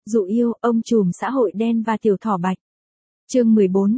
Dụ yêu, ông trùm xã hội đen và tiểu thỏ bạch. Chương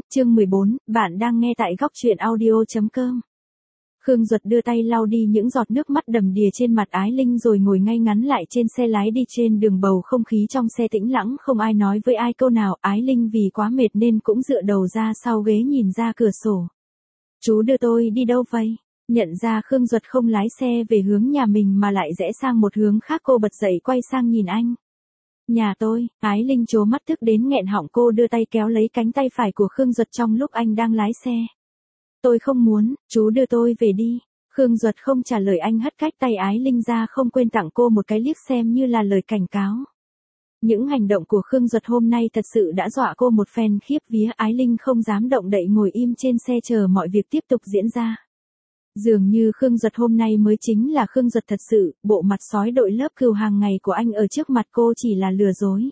14, bạn đang nghe tại góc truyện audio.com. Khương Duật đưa tay lau đi những giọt nước mắt đầm đìa trên mặt Ái Linh rồi ngồi ngay ngắn lại trên xe lái đi trên đường. Bầu không khí trong xe tĩnh lặng, không ai nói với ai câu nào. Ái Linh vì quá mệt nên cũng dựa đầu ra sau ghế nhìn ra cửa sổ. Chú đưa tôi đi đâu vậy? Nhận ra Khương Duật không lái xe về hướng nhà mình mà lại rẽ sang một hướng khác, cô bật dậy quay sang nhìn anh. Nhà tôi. Ái Linh trố mắt tức đến nghẹn họng, cô đưa tay kéo lấy cánh tay phải của Khương Duật trong lúc anh đang lái xe. Tôi không muốn, chú đưa tôi về đi. Khương Duật không trả lời anh, hất cách tay Ái Linh ra, không quên tặng cô một cái liếc xem như là lời cảnh cáo. Những hành động của Khương Duật hôm nay thật sự đã dọa cô một phen khiếp vía. Ái Linh không dám động đậy, ngồi im trên xe chờ mọi việc tiếp tục diễn ra. Dường như Khương Duật hôm nay mới chính là Khương Duật thật sự, bộ mặt sói đội lớp cừu hàng ngày của anh ở trước mặt cô chỉ là lừa dối.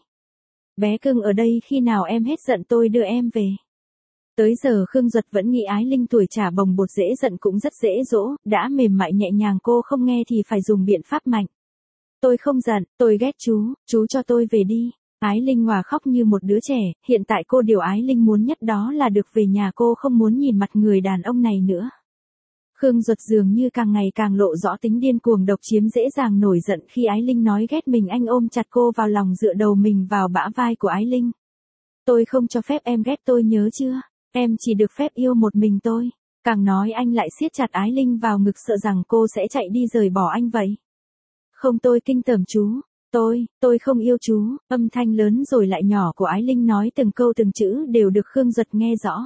Bé cưng ở đây, khi nào em hết giận tôi đưa em về. Tới giờ Khương Duật vẫn nghĩ Ái Linh tuổi trà bồng bột, dễ giận cũng rất dễ dỗ, đã mềm mại nhẹ nhàng cô không nghe thì phải dùng biện pháp mạnh. Tôi không giận, tôi ghét chú cho tôi về đi. Ái Linh hòa khóc như một đứa trẻ, hiện tại điều Ái Linh muốn nhất đó là được về nhà, cô không muốn nhìn mặt người đàn ông này nữa. Khương Duật dường như càng ngày càng lộ rõ tính điên cuồng độc chiếm, dễ dàng nổi giận khi Ái Linh nói ghét mình. Anh ôm chặt cô vào lòng, dựa đầu mình vào bả vai của Ái Linh. Tôi không cho phép em ghét tôi, nhớ chưa? Em chỉ được phép yêu một mình tôi. Càng nói anh lại siết chặt Ái Linh vào ngực, sợ rằng cô sẽ chạy đi rời bỏ anh vậy. Không, tôi kinh tởm chú. Tôi không yêu chú. Âm thanh lớn rồi lại nhỏ của Ái Linh nói từng câu từng chữ đều được Khương Duật nghe rõ.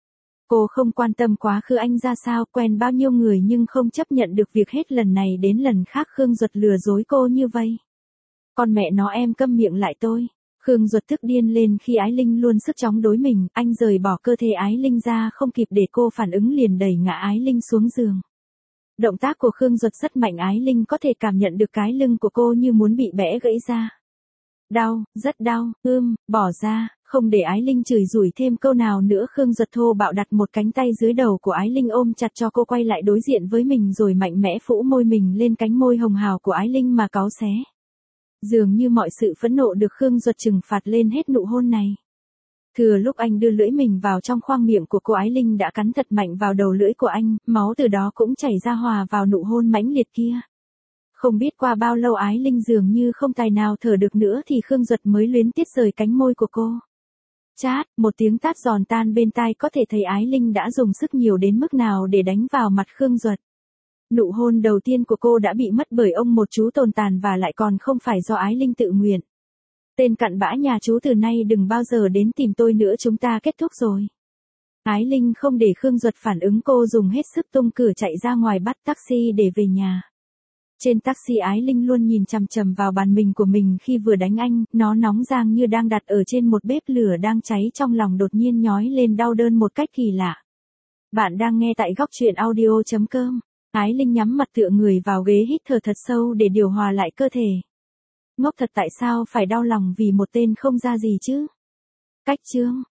Cô không quan tâm quá khứ anh ra sao, quen bao nhiêu người, nhưng không chấp nhận được việc hết lần này đến lần khác Khương Duật lừa dối cô như vậy. Con mẹ nó, em câm miệng lại tôi. Khương Duật tức điên lên khi Ái Linh luôn sức chống đối mình, anh rời bỏ cơ thể Ái Linh ra, không kịp để cô phản ứng liền đẩy ngã Ái Linh xuống giường. Động tác của Khương Duật rất mạnh, Ái Linh có thể cảm nhận được cái lưng của cô như muốn bị bẽ gãy ra. Đau, rất đau, bỏ ra. Không để Ái Linh chửi rủi thêm câu nào nữa, Khương Duật thô bạo đặt một cánh tay dưới đầu của Ái Linh, ôm chặt cho cô quay lại đối diện với mình rồi mạnh mẽ phủ môi mình lên cánh môi hồng hào của Ái Linh mà cáu xé. Dường như mọi sự phẫn nộ được Khương Duật trừng phạt lên hết nụ hôn này. Thừa lúc anh đưa lưỡi mình vào trong khoang miệng của cô, Ái Linh đã cắn thật mạnh vào đầu lưỡi của anh, máu từ đó cũng chảy ra hòa vào nụ hôn mãnh liệt kia. Không biết qua bao lâu Ái Linh dường như không tài nào thở được nữa thì Khương Duật mới luyến tiếc rời cánh môi của cô. Chát, một tiếng tát giòn tan bên tai, có thể thấy Ái Linh đã dùng sức nhiều đến mức nào để đánh vào mặt Khương Duật. Nụ hôn đầu tiên của cô đã bị mất bởi ông một chú tồi tàn, và lại còn không phải do Ái Linh tự nguyện. Tên cặn bã nhà chú, từ nay đừng bao giờ đến tìm tôi nữa, chúng ta kết thúc rồi. Ái Linh không để Khương Duật phản ứng, cô dùng hết sức tung cửa chạy ra ngoài bắt taxi để về nhà. Trên taxi Ái Linh luôn nhìn chằm chằm vào bàn mình của mình khi vừa đánh anh, nó nóng rang như đang đặt ở trên một bếp lửa đang cháy, trong lòng đột nhiên nhói lên đau đớn một cách kỳ lạ. Bạn đang nghe tại góc truyện audio.com. Ái Linh nhắm mặt tựa người vào ghế, hít thở thật sâu để điều hòa lại cơ thể. Ngốc thật, tại sao phải đau lòng vì một tên không ra gì chứ? Cách chương.